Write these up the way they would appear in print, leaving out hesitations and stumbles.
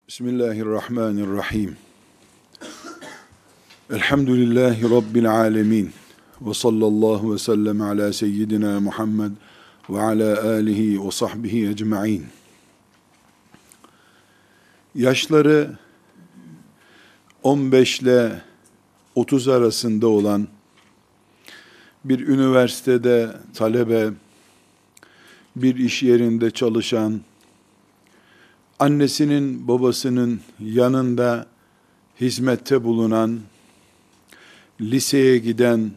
Bismillahirrahmanirrahim. Elhamdülillahi Rabbil alemin. Ve sallallahu ve sellem ala seyyidina Muhammed ve ala alihi ve sahbihi ecma'in. Yaşları 15 ile 30 arasında olan bir üniversitede talebe, bir iş yerinde çalışan, annesinin babasının yanında hizmette bulunan, liseye giden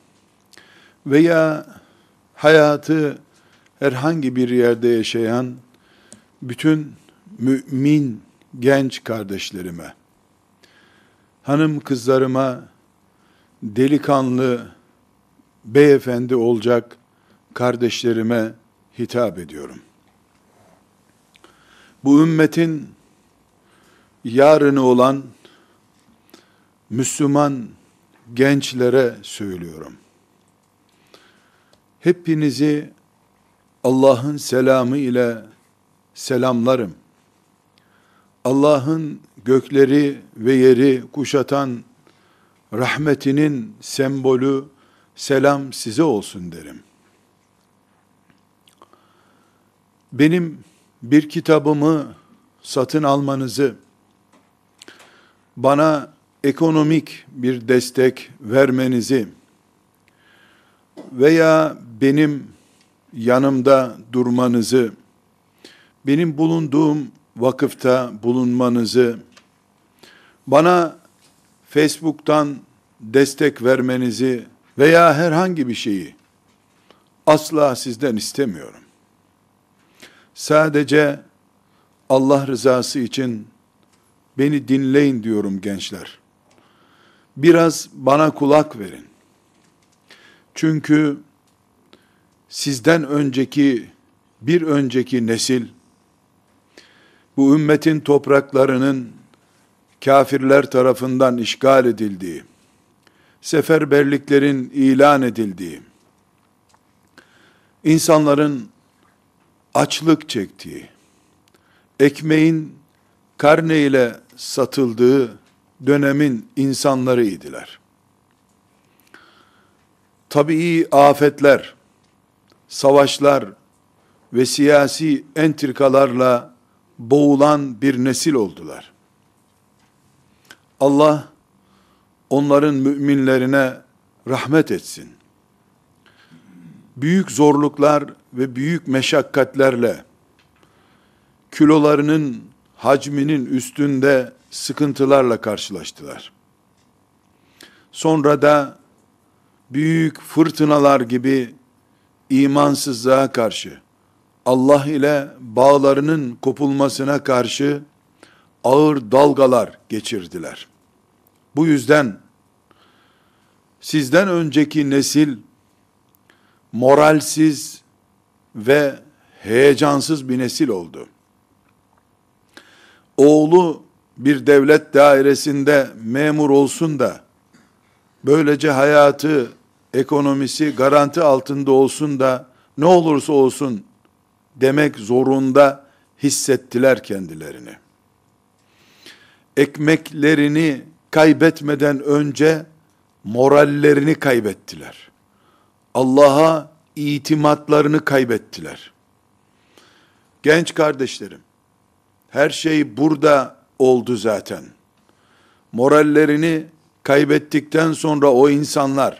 veya hayatı herhangi bir yerde yaşayan bütün mümin genç kardeşlerime, hanım kızlarıma, delikanlı beyefendi olacak kardeşlerime hitap ediyorum. Bu ümmetin yarını olan Müslüman gençlere söylüyorum. Hepinizi Allah'ın selamı ile selamlarım. Allah'ın gökleri ve yeri kuşatan rahmetinin sembolü selam size olsun derim. Benim bir kitabımı satın almanızı, bana ekonomik bir destek vermenizi veya benim yanımda durmanızı, benim bulunduğum vakıfta bulunmanızı, bana Facebook'tan destek vermenizi veya herhangi bir şeyi asla sizden istemiyorum. Sadece Allah rızası için beni dinleyin diyorum gençler. Biraz bana kulak verin. Çünkü sizden önceki, bir önceki nesil, bu ümmetin topraklarının kafirler tarafından işgal edildiği, seferberliklerin ilan edildiği, insanların açlık çektiği, ekmeğin karne ile satıldığı dönemin insanlarıydılar. Tabii afetler, savaşlar ve siyasi entrikalarla boğulan bir nesil oldular. Allah onların müminlerine rahmet etsin. Büyük zorluklar ve büyük meşakkatlerle kilolarının hacminin üstünde sıkıntılarla karşılaştılar. Sonra da büyük fırtınalar gibi imansızlığa karşı, Allah ile bağlarının kopulmasına karşı ağır dalgalar geçirdiler. Bu yüzden sizden önceki nesil moralsiz ve heyecansız bir nesil oldu. Oğlu bir devlet dairesinde memur olsun da, böylece hayatı, ekonomisi garanti altında olsun da, ne olursa olsun demek zorunda hissettiler kendilerini. Ekmeklerini kaybetmeden önce morallerini kaybettiler. Allah'a itimatlarını kaybettiler. Genç kardeşlerim, her şey burada oldu zaten. Morallerini kaybettikten sonra o insanlar,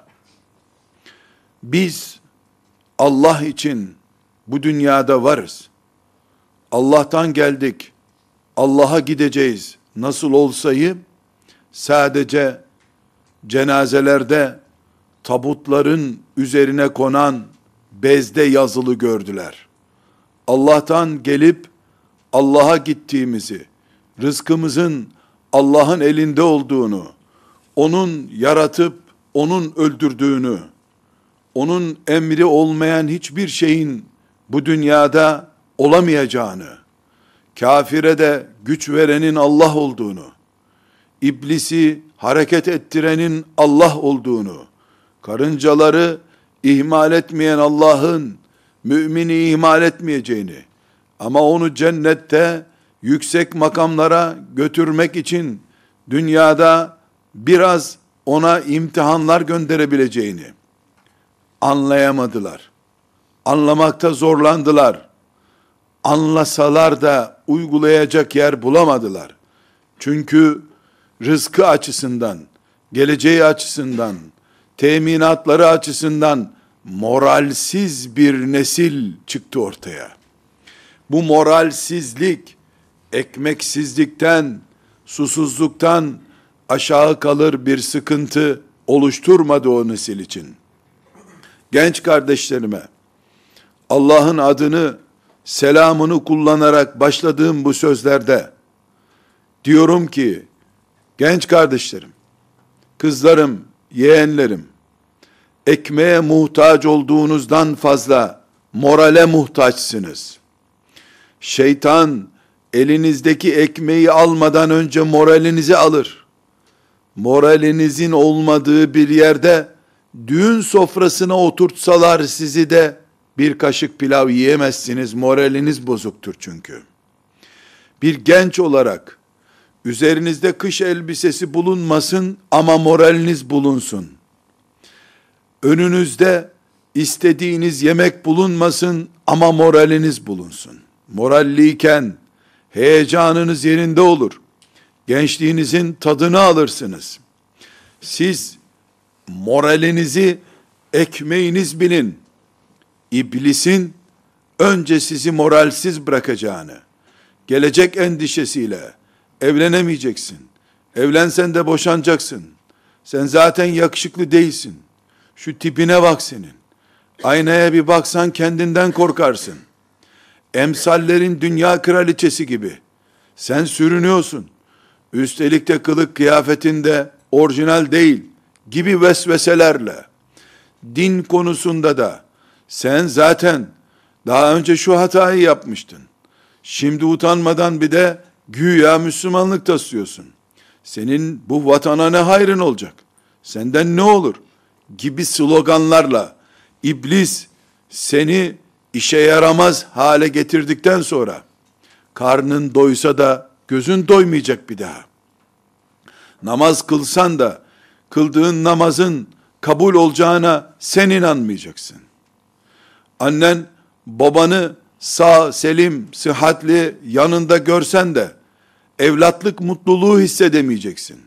biz Allah için bu dünyada varız, Allah'tan geldik, Allah'a gideceğiz nasıl olsayı sadece cenazelerde tabutların üzerine konan bezde yazılı gördüler. Allah'tan gelip Allah'a gittiğimizi, rızkımızın Allah'ın elinde olduğunu, onun yaratıp onun öldürdüğünü, onun emri olmayan hiçbir şeyin bu dünyada olamayacağını, kafire de güç verenin Allah olduğunu, iblisi hareket ettirenin Allah olduğunu, karıncaları ihmal etmeyen Allah'ın mümini ihmal etmeyeceğini, ama onu cennette yüksek makamlara götürmek için dünyada biraz ona imtihanlar gönderebileceğini anlayamadılar. Anlamakta zorlandılar. Anlasalar da uygulayacak yer bulamadılar. Çünkü rızkı açısından, geleceği açısından, teminatları açısından moralsiz bir nesil çıktı ortaya. Bu moralsizlik, ekmeksizlikten, susuzluktan aşağı kalır bir sıkıntı oluşturmadı o nesil için. Genç kardeşlerime, Allah'ın adını, selamını kullanarak başladığım bu sözlerde diyorum ki, genç kardeşlerim, kızlarım, yeğenlerim, ekmeğe muhtaç olduğunuzdan fazla morale muhtaçsınız. Şeytan elinizdeki ekmeği almadan önce moralinizi alır. Moralinizin olmadığı bir yerde düğün sofrasına oturtsalar sizi de bir kaşık pilav yiyemezsiniz. Moraliniz bozuktur çünkü. Bir genç olarak üzerinizde kış elbisesi bulunmasın ama moraliniz bulunsun. Önünüzde istediğiniz yemek bulunmasın ama moraliniz bulunsun. Moralliyken heyecanınız yerinde olur. Gençliğinizin tadını alırsınız. Siz moralinizi ekmeğiniz bilin. İblisin önce sizi moralsiz bırakacağını, gelecek endişesiyle evlenemeyeceksin. Evlensen de boşanacaksın. Sen zaten yakışıklı değilsin. Şu tipine bak senin. Aynaya bir baksan kendinden korkarsın. Emsallerin dünya kraliçesi gibi. Sen sürünüyorsun. Üstelik de kılık kıyafetinde orijinal değil gibi vesveselerle. Din konusunda da sen zaten daha önce şu hatayı yapmıştın. Şimdi utanmadan bir de güya Müslümanlık taslıyorsun. Senin bu vatana ne hayrın olacak? Senden ne olur? Gibi sloganlarla iblis seni işe yaramaz hale getirdikten sonra karnın doysa da gözün doymayacak bir daha. Namaz kılsan da kıldığın namazın kabul olacağına sen inanmayacaksın. Annen babanı sağ, selim, sıhhatli yanında görsen de evlatlık mutluluğu hissedemeyeceksin.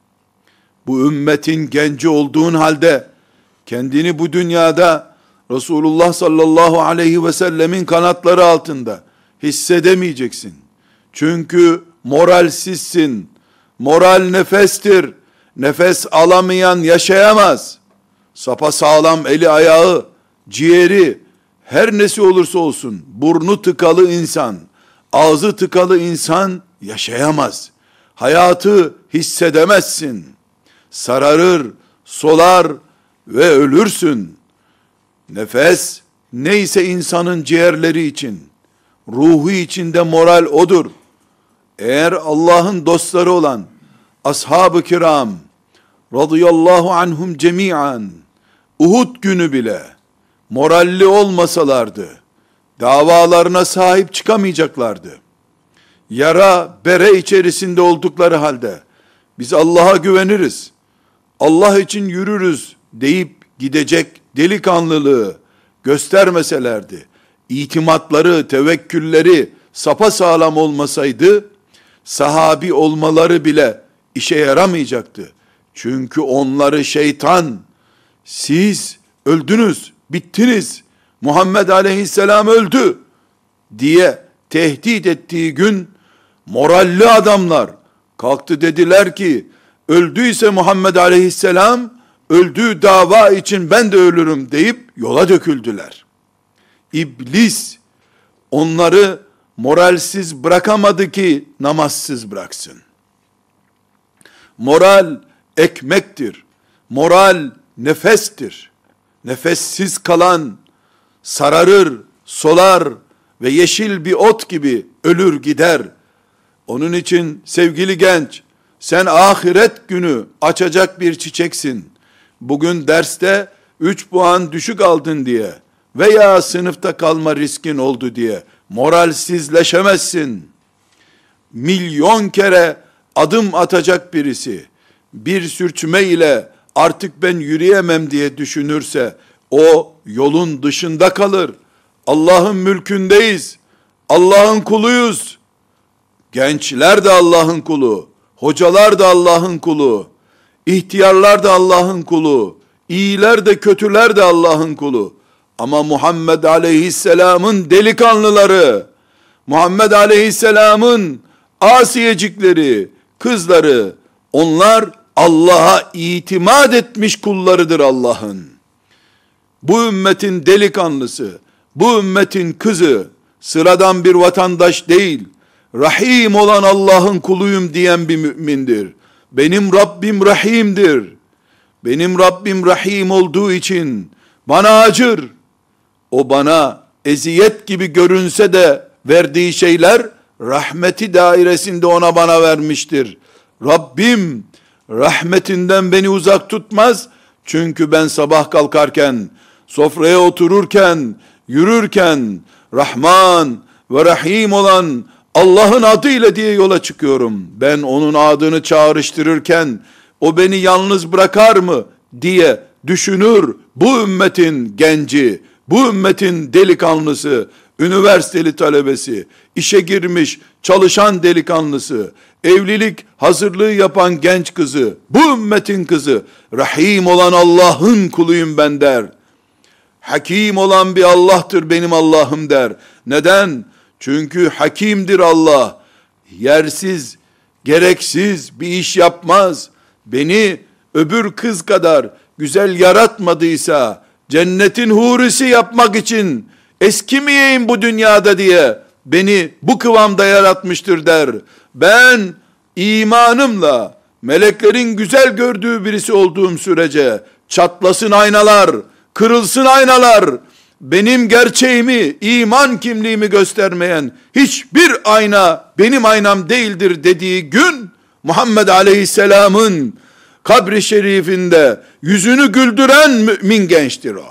Bu ümmetin genci olduğun halde kendini bu dünyada Resulullah sallallahu aleyhi ve sellemin kanatları altında hissedemeyeceksin. Çünkü moralsizsin. Moral nefestir. Nefes alamayan yaşayamaz. Sapasağlam eli ayağı, ciğeri, her nesi olursa olsun, burnu tıkalı insan, ağzı tıkalı insan yaşayamaz. Hayatı hissedemezsin. Sararır, solar ve ölürsün. Nefes neyse insanın ciğerleri için, ruhu içinde moral odur. Eğer Allah'ın dostları olan ashab-ı kiram radıyallahu anhum cemiyan Uhud günü bile moralli olmasalardı davalarına sahip çıkamayacaklardı. Yara bere içerisinde oldukları halde biz Allah'a güveniriz, Allah için yürürüz deyip gidecek delikanlılığı göstermeselerdi, itimatları, tevekkülleri sapasağlam olmasaydı, sahabi olmaları bile işe yaramayacaktı. Çünkü onları şeytan, siz öldünüz, bittiniz, Muhammed aleyhisselam öldü diye tehdit ettiği gün, moralli adamlar kalktı dediler ki, öldüyse Muhammed aleyhisselam, öldüğü dava için ben de ölürüm deyip yola döküldüler. İblis onları moralsiz bırakamadı ki namazsız bıraksın. Moral ekmektir. Moral nefestir. Nefessiz kalan sararır, solar ve yeşil bir ot gibi ölür gider. Onun için sevgili genç, sen ahiret günü açacak bir çiçeksin. Bugün derste 3 puan düşük aldın diye veya sınıfta kalma riskin oldu diye moralsizleşemezsin. milyon kere adım atacak birisi bir sürçme ile artık ben yürüyemem diye düşünürse o yolun dışında kalır. Allah'ın mülkündeyiz. Allah'ın kuluyuz. Gençler de Allah'ın kulu. Hocalar da Allah'ın kulu. İhtiyarlar da Allah'ın kulu. İyiler de kötüler de Allah'ın kulu. Ama Muhammed Aleyhisselam'ın delikanlıları, Muhammed Aleyhisselam'ın asiyecikleri, kızları, onlar Allah'a itimat etmiş kullarıdır Allah'ın. Bu ümmetin delikanlısı, bu ümmetin kızı, sıradan bir vatandaş değil, Rahim olan Allah'ın kuluyum diyen bir mümindir. Benim Rabbim Rahim'dir. Benim Rabbim Rahim olduğu için bana acır. O bana eziyet gibi görünse de verdiği şeyler rahmeti dairesinde ona bana vermiştir. Rabbim rahmetinden beni uzak tutmaz. Çünkü ben sabah kalkarken, sofraya otururken, yürürken Rahman ve Rahim olan Allah'ın adıyla diye yola çıkıyorum. Ben onun adını çağrıştırırken o beni yalnız bırakar mı diye düşünür bu ümmetin genci, bu ümmetin delikanlısı, üniversiteli talebesi, işe girmiş çalışan delikanlısı, evlilik hazırlığı yapan genç kızı, bu ümmetin kızı, Rahim olan Allah'ın kuluyum ben der. Hakim olan bir Allah'tır benim Allah'ım der. Neden? Çünkü hakimdir Allah. Yersiz, gereksiz bir iş yapmaz. Beni öbür kız kadar güzel yaratmadıysa, cennetin hurisi yapmak için eskimeyeyim bu dünyada diye beni bu kıvamda yaratmıştır der. Ben imanımla meleklerin güzel gördüğü birisi olduğum sürece çatlasın aynalar, kırılsın aynalar, benim gerçeğimi, iman kimliğimi göstermeyen hiçbir ayna benim aynam değildir dediği gün Muhammed Aleyhisselam'ın kabri şerifinde yüzünü güldüren mümin gençtir o.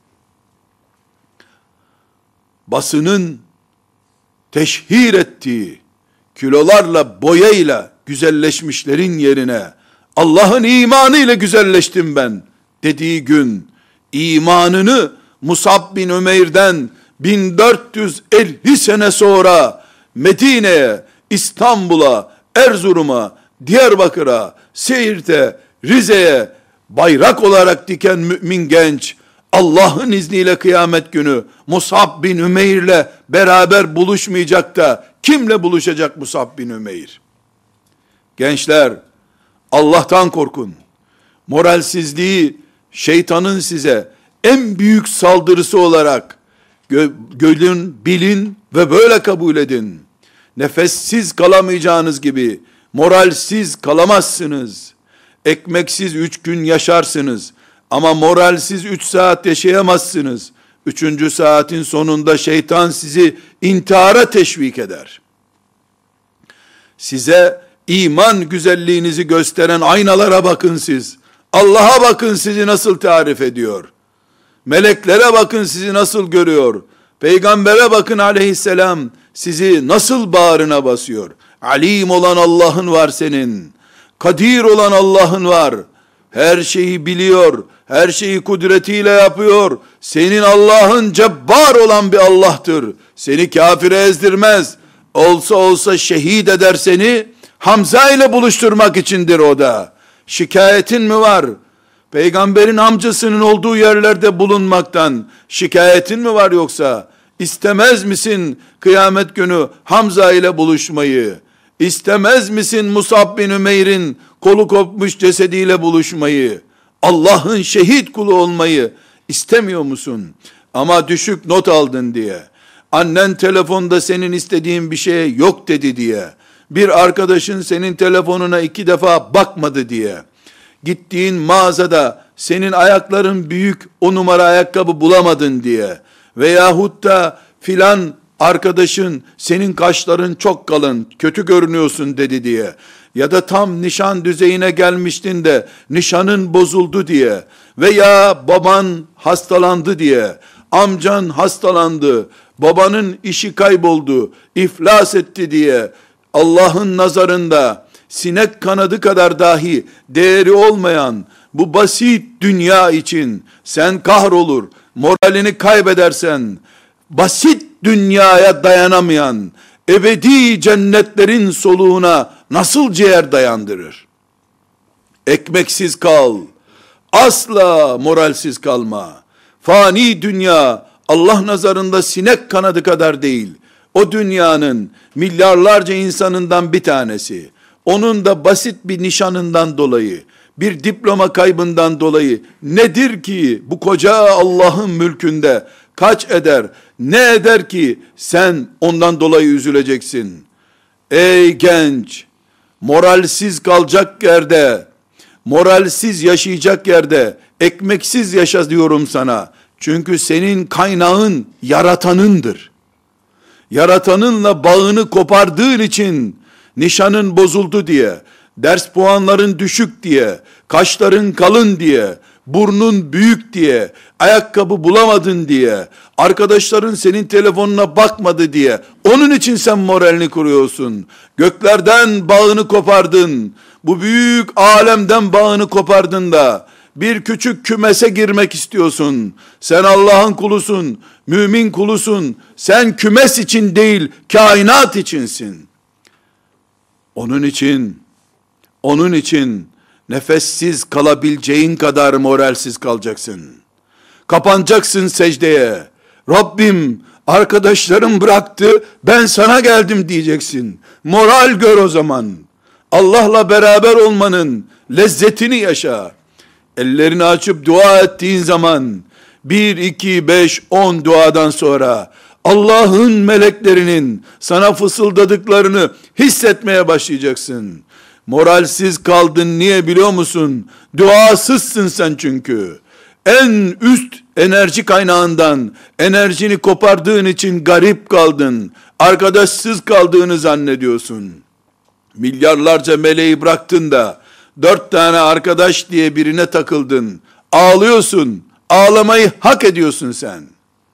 Basının teşhir ettiği kilolarla, boyayla güzelleşmişlerin yerine Allah'ın imanıyla güzelleştim ben dediği gün imanını Musab bin Ümeyr'den 1450 sene sonra Medine'ye, İstanbul'a, Erzurum'a, Diyarbakır'a, Siirt'e, Rize'ye bayrak olarak diken mümin genç Allah'ın izniyle kıyamet günü Musab bin Ümeyr'le beraber buluşmayacak da kimle buluşacak Musab bin Ümeyr? Gençler, Allah'tan korkun. Moralsizliği şeytanın size en büyük saldırısı olarak görün, bilin ve böyle kabul edin. Nefessiz kalamayacağınız gibi moralsiz kalamazsınız. Ekmeksiz 3 gün yaşarsınız ama moralsiz 3 saat yaşayamazsınız. 3. saatin sonunda şeytan sizi intihara teşvik eder. Size iman güzelliğinizi gösteren aynalara bakın siz. Allah'a bakın sizi nasıl tarif ediyor. Meleklere bakın sizi nasıl görüyor. Peygambere bakın aleyhisselam sizi nasıl bağrına basıyor. Alim olan Allah'ın var senin. Kadir olan Allah'ın var. Her şeyi biliyor. Her şeyi kudretiyle yapıyor. Senin Allah'ın cebbar olan bir Allah'tır. Seni kafire ezdirmez. Olsa olsa şehit eder seni. Hamza ile buluşturmak içindir o da. Şikayetin mi var? Peygamberin amcasının olduğu yerlerde bulunmaktan şikayetin mi var yoksa? İstemez misin kıyamet günü Hamza ile buluşmayı? İstemez misin Musab bin Ümeyr'in kolu kopmuş cesediyle buluşmayı? Allah'ın şehit kulu olmayı istemiyor musun? Ama düşük not aldın diye, annen telefonda senin istediğin bir şeye yok dedi diye, bir arkadaşın senin telefonuna 2 defa bakmadı diye, gittiğin mağazada senin ayakların büyük, o numara ayakkabı bulamadın diye, veyahut da filan arkadaşın senin kaşların çok kalın, kötü görünüyorsun dedi diye, ya da tam nişan düzeyine gelmiştin de nişanın bozuldu diye, veya baban hastalandı diye, amcan hastalandı, babanın işi kayboldu, iflas etti diye Allah'ın nazarında sinek kanadı kadar dahi değeri olmayan bu basit dünya için sen kahrolur, moralini kaybedersen, basit dünyaya dayanamayan, ebedi cennetlerin soluğuna nasıl ciğer dayandırır? Ekmeksiz kal, asla moralsiz kalma. Fani dünya, Allah nazarında sinek kanadı kadar değil. O dünyanın milyarlarca insanından bir tanesi. Onun da basit bir nişanından dolayı, bir diploma kaybından dolayı nedir ki bu koca Allah'ın mülkünde kaç eder, ne eder ki sen ondan dolayı üzüleceksin? Ey genç, moralsiz kalacak yerde, moralsiz yaşayacak yerde ekmeksiz yaşa diyorum sana. Çünkü senin kaynağın yaratanındır. Yaratanınla bağını kopardığın için nişanın bozuldu diye, ders puanların düşük diye, kaşların kalın diye, burnun büyük diye, ayakkabı bulamadın diye, arkadaşların senin telefonuna bakmadı diye, onun için sen moralini kuruyorsun. Göklerden bağını kopardın, bu büyük alemden bağını kopardın da, bir küçük kümese girmek istiyorsun. Sen Allah'ın kulusun, mümin kulusun. Sen kümes için değil, kainat içinsin. Onun için nefessiz kalabileceğin kadar moralsiz kalacaksın. Kapanacaksın secdeye. Rabbim, arkadaşlarım bıraktı, ben sana geldim diyeceksin. Moral gör o zaman. Allah'la beraber olmanın lezzetini yaşa. Ellerini açıp dua ettiğin zaman 1, 2, 5, 10 duadan sonra Allah'ın meleklerinin sana fısıldadıklarını hissetmeye başlayacaksın. Moralsiz kaldın, niye biliyor musun? Duasızsın sen çünkü. En üst enerji kaynağından enerjini kopardığın için garip kaldın. Arkadaşsız kaldığını zannediyorsun. Milyarlarca meleği bıraktın da 4 tane arkadaş diye birine takıldın. Ağlıyorsun. Ağlamayı hak ediyorsun sen.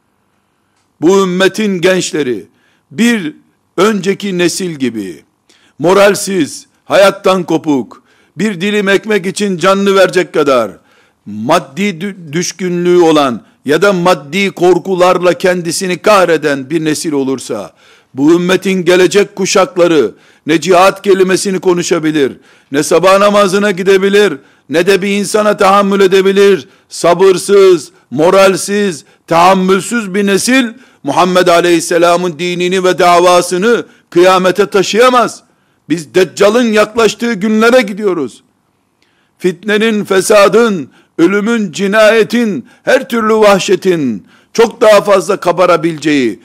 Bu ümmetin gençleri bir önceki nesil gibi moralsiz, hayattan kopuk, bir dilim ekmek için canını verecek kadar maddi düşkünlüğü olan ya da maddi korkularla kendisini kahreden bir nesil olursa, bu ümmetin gelecek kuşakları ne cihat kelimesini konuşabilir, ne sabah namazına gidebilir, ne de bir insana tahammül edebilir. Sabırsız, moralsiz, tahammülsüz bir nesil, Muhammed Aleyhisselam'ın dinini ve davasını kıyamete taşıyamaz. Biz Deccal'ın yaklaştığı günlere gidiyoruz. Fitnenin, fesadın, ölümün, cinayetin, her türlü vahşetin çok daha fazla kabarabileceği,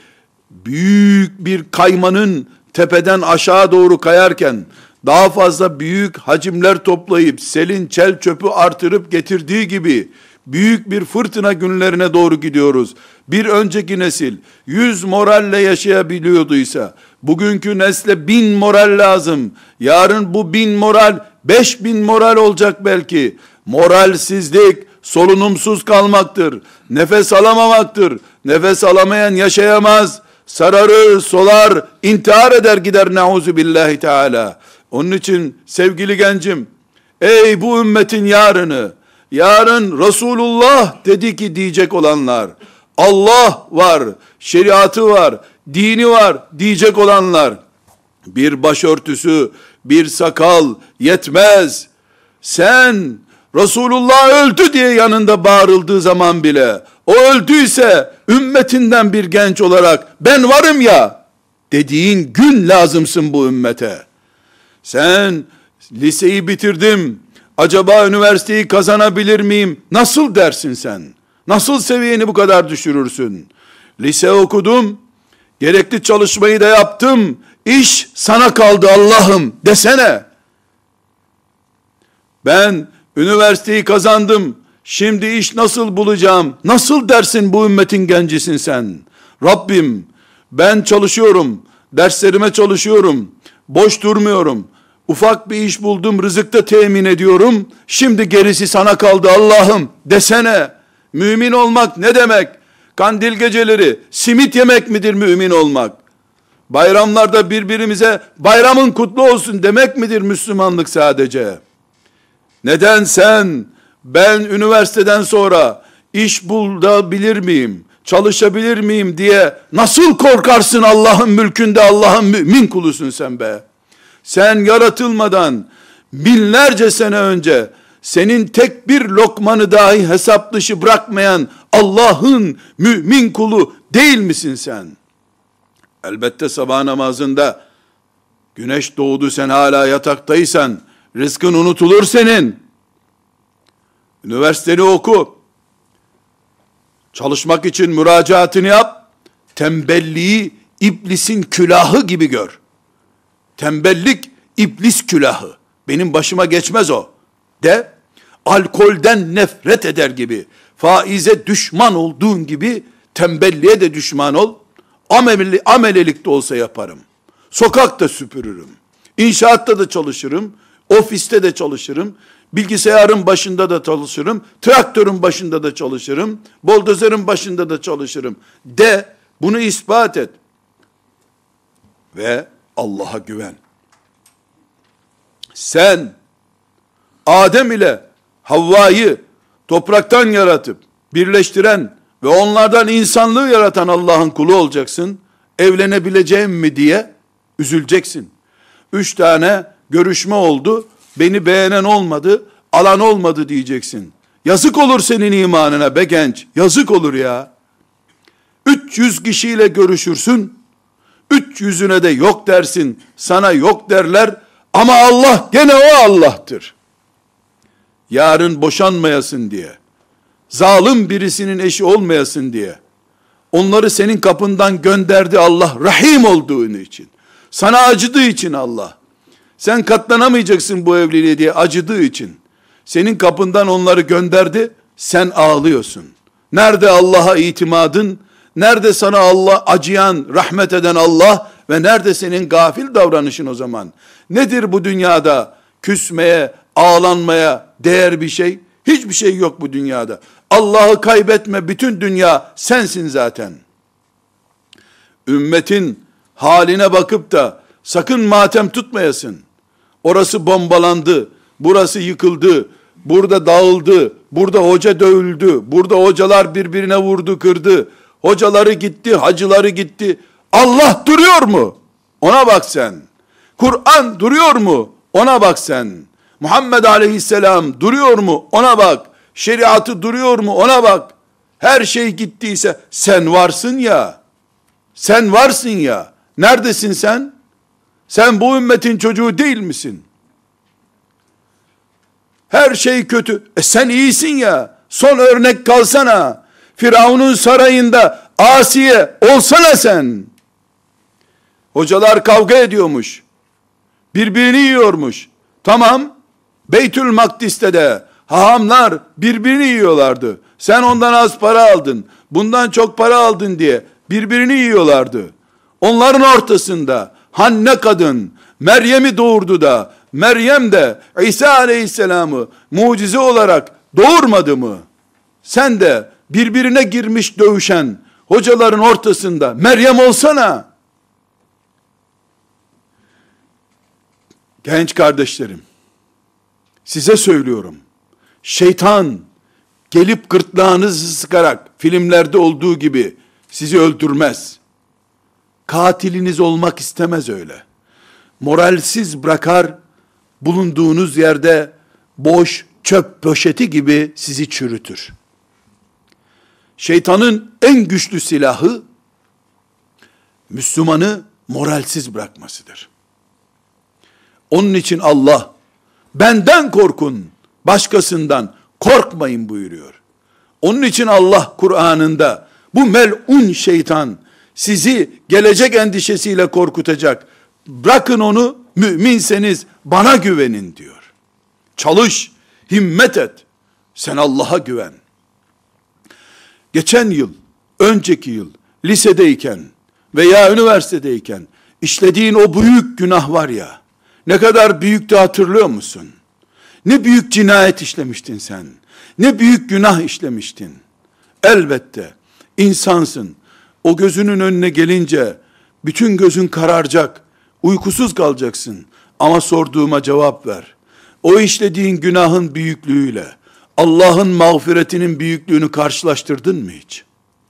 büyük bir kaymanın tepeden aşağı doğru kayarken, daha fazla büyük hacimler toplayıp, selin çel çöpü artırıp getirdiği gibi, büyük bir fırtına günlerine doğru gidiyoruz. Bir önceki nesil 100 moralle yaşayabiliyorduysa, bugünkü nesle 1000 moral lazım. Yarın bu 1000 moral 5000 moral olacak belki. Moralsizlik solunumsuz kalmaktır. Nefes alamamaktır. Nefes alamayan yaşayamaz. Sararır, solar, intihar eder gider nauzu billahi teala. Onun için sevgili gencim, ey bu ümmetin yarını, yarın Resulullah dedi ki diyecek olanlar, Allah var, şeriatı var, dini var diyecek olanlar, bir başörtüsü, bir sakal yetmez. Sen Resulullah öldü diye yanında bağırıldığı zaman bile, o öldüyse ümmetinden bir genç olarak ben varım ya dediğin gün lazımsın bu ümmete. Sen liseyi bitirdim, acaba üniversiteyi kazanabilir miyim? Nasıl dersin sen? Nasıl seviyeni bu kadar düşürürsün? Lise okudum, gerekli çalışmayı da yaptım, iş sana kaldı Allah'ım desene. Ben üniversiteyi kazandım, şimdi iş nasıl bulacağım? Nasıl dersin bu ümmetin gencisin sen? Rabbim, ben çalışıyorum, derslerime çalışıyorum, boş durmuyorum. Ufak bir iş buldum, rızık da temin ediyorum. Şimdi gerisi sana kaldı Allah'ım desene. Mümin olmak ne demek? Kandil geceleri simit yemek midir mümin olmak? Bayramlarda birbirimize bayramın kutlu olsun demek midir Müslümanlık sadece? Neden sen, ben üniversiteden sonra iş bulabilir miyim, çalışabilir miyim diye nasıl korkarsın? Allah'ın mülkünde Allah'ın mümin kulusun sen be. Sen yaratılmadan binlerce sene önce senin tek bir lokmanı dahi hesap dışı bırakmayan Allah'ın mümin kulu değil misin sen? Elbette sabah namazında güneş doğdu, sen hala yataktaysan rızkın unutulur senin. Üniversiteni oku. Çalışmak için müracaatını yap. Tembelliği iblisin külahı gibi gör. Tembellik iblis külahı. Benim başıma geçmez o. De, alkolden nefret eder gibi, faize düşman olduğun gibi tembelliğe de düşman ol. Amelelik de olsa yaparım. Sokakta süpürürüm. İnşaatta da çalışırım. Ofiste de çalışırım. Bilgisayarın başında da çalışırım. Traktörün başında da çalışırım. Buldozerin başında da çalışırım. De, bunu ispat et. Ve Allah'a güven. Sen Adem ile Havva'yı topraktan yaratıp birleştiren ve onlardan insanlığı yaratan Allah'ın kulu olacaksın. Evlenebileceğim mi diye üzüleceksin. 3 tane görüşme oldu. Beni beğenen olmadı, alan olmadı diyeceksin. Yazık olur senin imanına be genç. Yazık olur ya. 300 kişiyle görüşürsün. 300'üne de yok dersin. Sana yok derler. Ama Allah gene o Allah'tır. Yarın boşanmayasın diye, zalim birisinin eşi olmayasın diye, onları senin kapından gönderdi Allah, rahim olduğunu için. Sana acıdığı için Allah. Sen katlanamayacaksın bu evliliğe diye acıdığı için. Senin kapından onları gönderdi, sen ağlıyorsun. Nerede Allah'a itimadın? Nerede sana Allah acıyan, rahmet eden Allah ve nerede senin gafil davranışın o zaman? Nedir bu dünyada küsmeye, ağlanmaya değer bir şey? Hiçbir şey yok bu dünyada. Allah'ı kaybetme, bütün dünya sensin zaten. Ümmetin haline bakıp da sakın matem tutmayasın. Orası bombalandı, burası yıkıldı, burada dağıldı, burada hoca dövüldü, burada hocalar birbirine vurdu, kırdı. Hocaları gitti, hacıları gitti. Allah duruyor mu? Ona bak sen. Kur'an duruyor mu? Ona bak sen. Muhammed Aleyhisselam duruyor mu? Ona bak. Şeriatı duruyor mu? Ona bak. Her şey gittiyse sen varsın ya. Sen varsın ya. Neredesin sen? Sen bu ümmetin çocuğu değil misin? Her şey kötü. Sen iyisin ya. Son örnek kalsana. Firavun'un sarayında Asiye olsana sen. Hocalar kavga ediyormuş. Birbirini yiyormuş. Tamam. Beytül Makdis'te de hahamlar birbirini yiyorlardı. Sen ondan az para aldın, bundan çok para aldın diye birbirini yiyorlardı. Onların ortasında Hanne kadın Meryem'i doğurdu da Meryem de İsa Aleyhisselam'ı mucize olarak doğurmadı mı? Sen de birbirine girmiş dövüşen hocaların ortasında Meryem olsana. Genç kardeşlerim, size söylüyorum. Şeytan gelip gırtlağınızı sıkarak filmlerde olduğu gibi sizi öldürmez. Katiliniz olmak istemez öyle. Moralsiz bırakar, bulunduğunuz yerde boş çöp poşeti gibi sizi çürütür. Şeytanın en güçlü silahı Müslümanı moralsiz bırakmasıdır. Onun için Allah benden korkun, başkasından korkmayın buyuruyor. Onun için Allah Kur'an'ında bu mel'un şeytan sizi gelecek endişesiyle korkutacak. Bırakın onu, müminseniz bana güvenin diyor. Çalış, himmet et. Sen Allah'a güven. Geçen yıl, önceki yıl lisedeyken veya üniversitedeyken işlediğin o büyük günah var ya, ne kadar büyüktü hatırlıyor musun? Ne büyük cinayet işlemiştin sen. Ne büyük günah işlemiştin. Elbette insansın. O gözünün önüne gelince Bütün gözün kararacak. Uykusuz kalacaksın. Ama sorduğuma cevap ver. O işlediğin günahın büyüklüğüyle Allah'ın mağfiretinin büyüklüğünü karşılaştırdın mı hiç?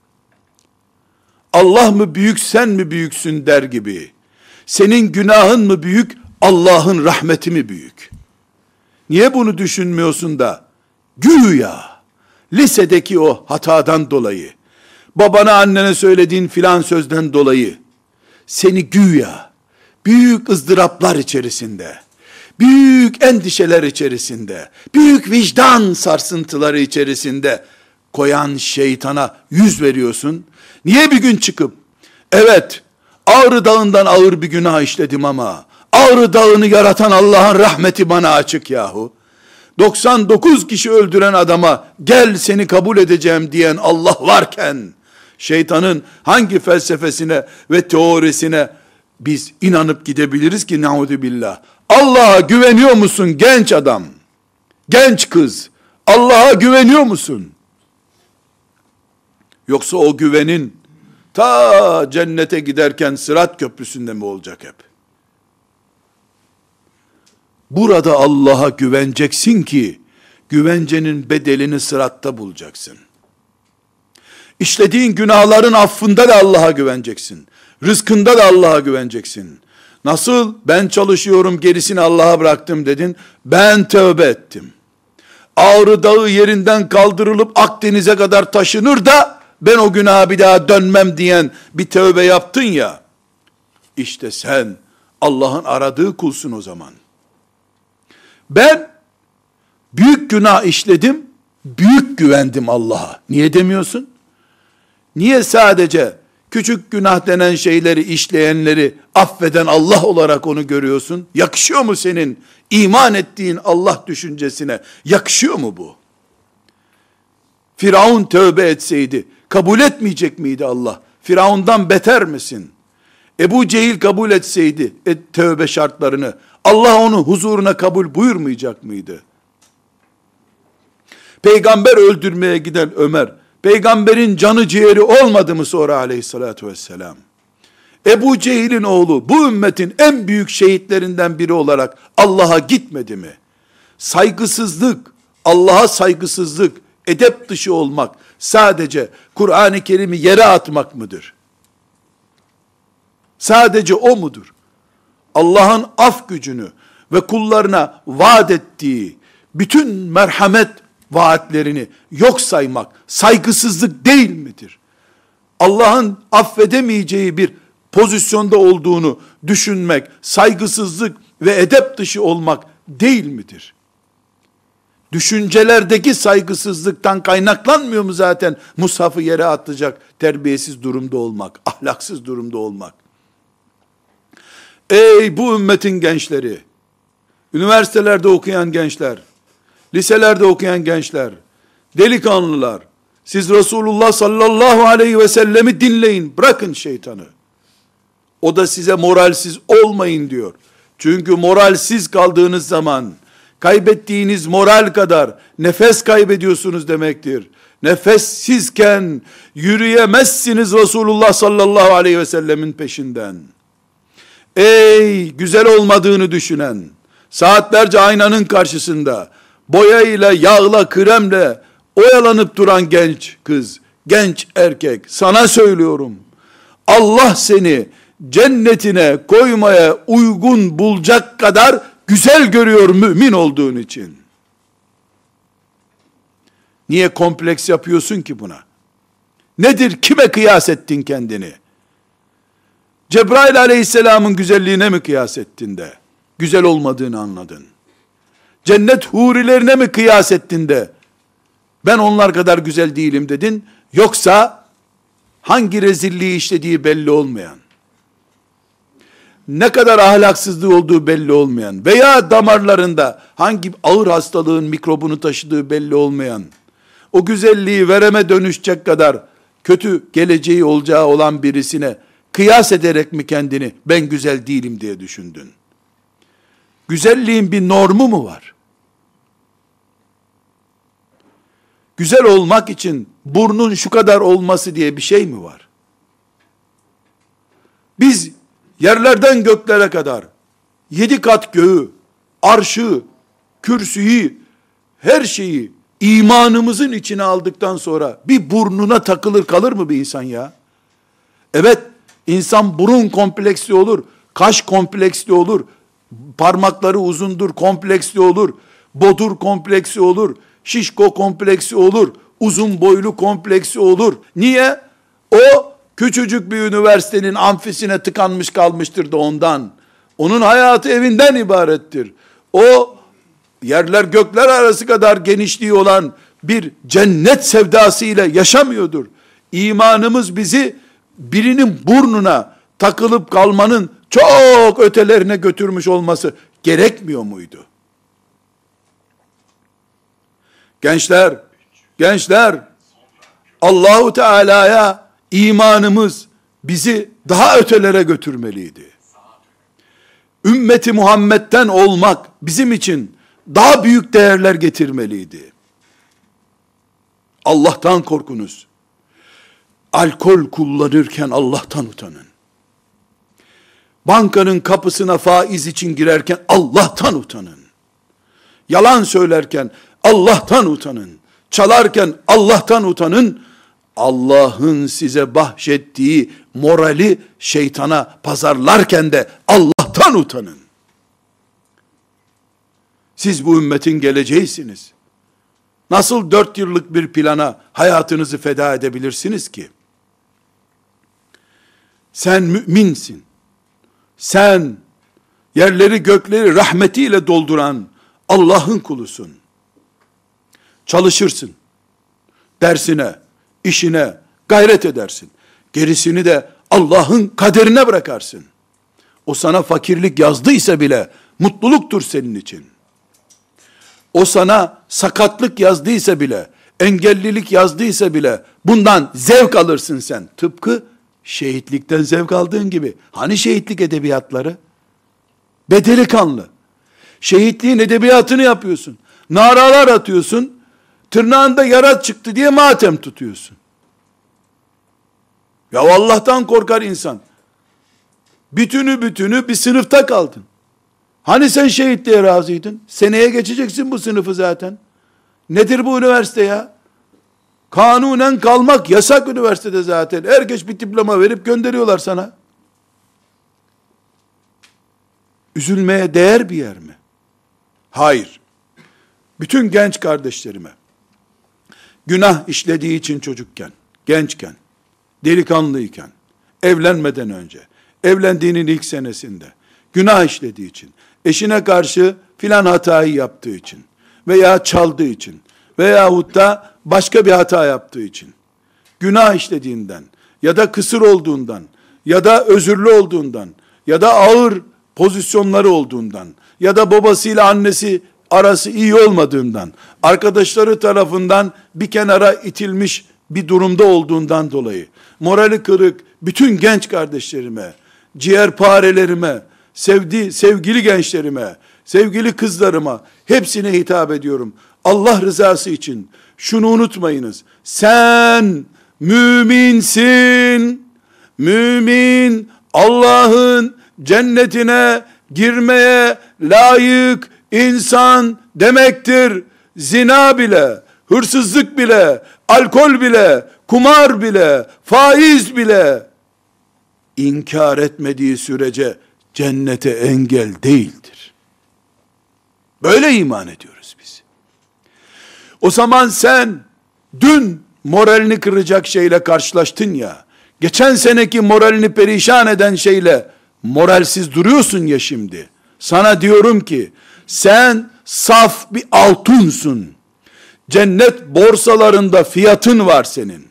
Allah mı büyük, sen mi büyüksün der gibi. Senin günahın mı büyük, Allah'ın rahmeti mi büyük? Niye bunu düşünmüyorsun da güya lisedeki o hatadan dolayı, babana annene söylediğin filan sözden dolayı seni güya büyük ızdıraplar içerisinde, büyük endişeler içerisinde, büyük vicdan sarsıntıları içerisinde koyan şeytana yüz veriyorsun? Niye bir gün çıkıp, evet Ağrı Dağı'ndan ağır bir günah işledim ama Ağrı Dağı'nı yaratan Allah'ın rahmeti bana açık yahu. 99 kişi öldüren adama gel seni kabul edeceğim diyen Allah varken, şeytanın hangi felsefesine ve teorisine biz inanıp gidebiliriz ki naudübillah? Allah'a güveniyor musun genç adam? Genç kız, Allah'a güveniyor musun? Yoksa o güvenin ta cennete giderken Sırat Köprüsü'nde mi olacak hep? Burada Allah'a güveneceksin ki güvencenin bedelini sıratta bulacaksın. İşlediğin günahların affında da Allah'a güveneceksin. Rızkında da Allah'a güveneceksin. Nasıl ben çalışıyorum gerisini Allah'a bıraktım dedin? Ben tövbe ettim. Ağrı Dağı yerinden kaldırılıp Akdeniz'e kadar taşınır da ben o günaha bir daha dönmem diyen bir tövbe yaptın ya. İşte sen Allah'ın aradığı kulsun o zaman. Ben büyük günah işledim, büyük güvendim Allah'a. Niye demiyorsun? Niye sadece küçük günah denen şeyleri işleyenleri affeden Allah olarak onu görüyorsun? Yakışıyor mu senin iman ettiğin Allah düşüncesine? Yakışıyor mu bu? Firavun tövbe etseydi kabul etmeyecek miydi Allah? Firavundan beter misin? Ebu Cehil kabul etseydi tövbe şartlarını, Allah onu huzuruna kabul buyurmayacak mıydı? Peygamber öldürmeye giden Ömer, peygamberin canı ciğeri olmadı mı sonra aleyhissalatü vesselam? Ebu Cehil'in oğlu bu ümmetin en büyük şehitlerinden biri olarak Allah'a gitmedi mi? Saygısızlık, Allah'a saygısızlık, edep dışı olmak sadece Kur'an-ı Kerim'i yere atmak mıdır? Sadece o mudur? Allah'ın af gücünü ve kullarına vaat ettiği bütün merhamet vaatlerini yok saymak saygısızlık değil midir? Allah'ın affedemeyeceği bir pozisyonda olduğunu düşünmek saygısızlık ve edep dışı olmak değil midir? Düşüncelerdeki saygısızlıktan kaynaklanmıyor mu zaten mushafı yere atacak terbiyesiz durumda olmak, ahlaksız durumda olmak? Ey bu ümmetin gençleri, üniversitelerde okuyan gençler, liselerde okuyan gençler, delikanlılar, siz Resulullah sallallahu aleyhi ve sellemi dinleyin, bırakın şeytanı. O da size moralsiz olmayın diyor. Çünkü moralsiz kaldığınız zaman, kaybettiğiniz moral kadar nefes kaybediyorsunuz demektir. Nefessizken yürüyemezsiniz Resulullah sallallahu aleyhi ve sellemin peşinden. Ey güzel olmadığını düşünen, saatlerce aynanın karşısında, boyayla, yağla, kremle oyalanıp duran genç kız, genç erkek, sana söylüyorum, Allah seni cennetine koymaya uygun bulacak kadar güzel görüyor mümin olduğun için. Niye kompleks yapıyorsun ki buna? Nedir, kime kıyas ettin kendini? Cebrail aleyhisselamın güzelliğine mi kıyas ettin de güzel olmadığını anladın? Cennet hurilerine mi kıyas ettin de ben onlar kadar güzel değilim dedin? Yoksa hangi rezilliği işlediği belli olmayan, ne kadar ahlaksızlığı olduğu belli olmayan veya damarlarında hangi ağır hastalığın mikrobunu taşıdığı belli olmayan, o güzelliği vereme dönüşecek kadar kötü geleceği olacağı olan birisine kıyas ederek mi kendini ben güzel değilim diye düşündün? Güzelliğin bir normu mu var? Güzel olmak için burnun şu kadar olması diye bir şey mi var? Biz yerlerden göklere kadar 7 kat göğü, arşı, kürsüyü, her şeyi imanımızın içine aldıktan sonra bir burnuna takılır kalır mı bir insan ya? Evet, insan burun kompleksli olur, kaş kompleksli olur, parmakları uzundur kompleksli olur, bodur kompleksi olur, şişko kompleksi olur, uzun boylu kompleksi olur. Niye? O küçücük bir üniversitenin amfisine tıkanmış kalmıştır da ondan. Onun hayatı evinden ibarettir. O yerler gökler arası kadar genişliği olan bir cennet sevdası ile yaşamıyordur. İmanımız bizi birinin burnuna takılıp kalmanın çok ötelerine götürmüş olması gerekmiyor muydu? Gençler, Allahu Teala'ya imanımız bizi daha ötelere götürmeliydi. Ümmeti Muhammed'den olmak bizim için daha büyük değerler getirmeliydi. Allah'tan korkunuz. Alkol kullanırken Allah'tan utanın. Bankanın kapısına faiz için girerken Allah'tan utanın. Yalan söylerken Allah'tan utanın. Çalarken Allah'tan utanın. Allah'ın size bahşettiği morali şeytana pazarlarken de Allah'tan utanın. Siz bu ümmetin geleceğisiniz. Nasıl 4 yıllık bir plana hayatınızı feda edebilirsiniz ki? Sen müminsin. Sen yerleri gökleri rahmetiyle dolduran Allah'ın kulusun. Çalışırsın. Dersine, işine gayret edersin. Gerisini de Allah'ın kaderine bırakarsın. O sana fakirlik yazdıysa bile mutluluktur senin için. O sana sakatlık yazdıysa bile, engellilik yazdıysa bile bundan zevk alırsın sen. Tıpkı şehitlikten zevk aldığın gibi. Hani şehitlik edebiyatları? Bedeli kanlı. Şehitliğin edebiyatını yapıyorsun. Naralar atıyorsun. Tırnağında yara çıktı diye matem tutuyorsun. Ya Allah'tan korkar insan. Bütünü bir sınıfta kaldın. Hani sen şehitliğe razıydın? Seneye geçeceksin bu sınıfı zaten. Nedir bu üniversite ya? Kanunen kalmak yasak üniversitede zaten. Herkes bir diploma verip gönderiyorlar sana. Üzülmeye değer bir yer mi? Hayır. Bütün genç kardeşlerime, günah işlediği için çocukken, gençken, delikanlıyken, evlenmeden önce, evlendiğinin ilk senesinde, günah işlediği için, eşine karşı filan hatayı yaptığı için, veya çaldığı için, veyahut da başka bir hata yaptığı için, günah işlediğinden, ya da kısır olduğundan, ya da özürlü olduğundan, ya da ağır pozisyonları olduğundan, ya da babasıyla annesi arası iyi olmadığından, arkadaşları tarafından bir kenara itilmiş bir durumda olduğundan dolayı, morali kırık bütün genç kardeşlerime, ciğerparelerime, sevgili gençlerime, sevgili kızlarıma, hepsine hitap ediyorum. Allah rızası için şunu unutmayınız. Sen müminsin. Mümin, Allah'ın cennetine girmeye layık insan demektir. Zina bile, hırsızlık bile, alkol bile, kumar bile, faiz bile inkar etmediği sürece cennete engel değildir. Böyle iman ediyoruz biz. O zaman sen dün moralini kıracak şeyle karşılaştın ya, geçen seneki moralini perişan eden şeyle moralsiz duruyorsun ya şimdi. Sana diyorum ki sen saf bir altınsın. Cennet borsalarında fiyatın var senin.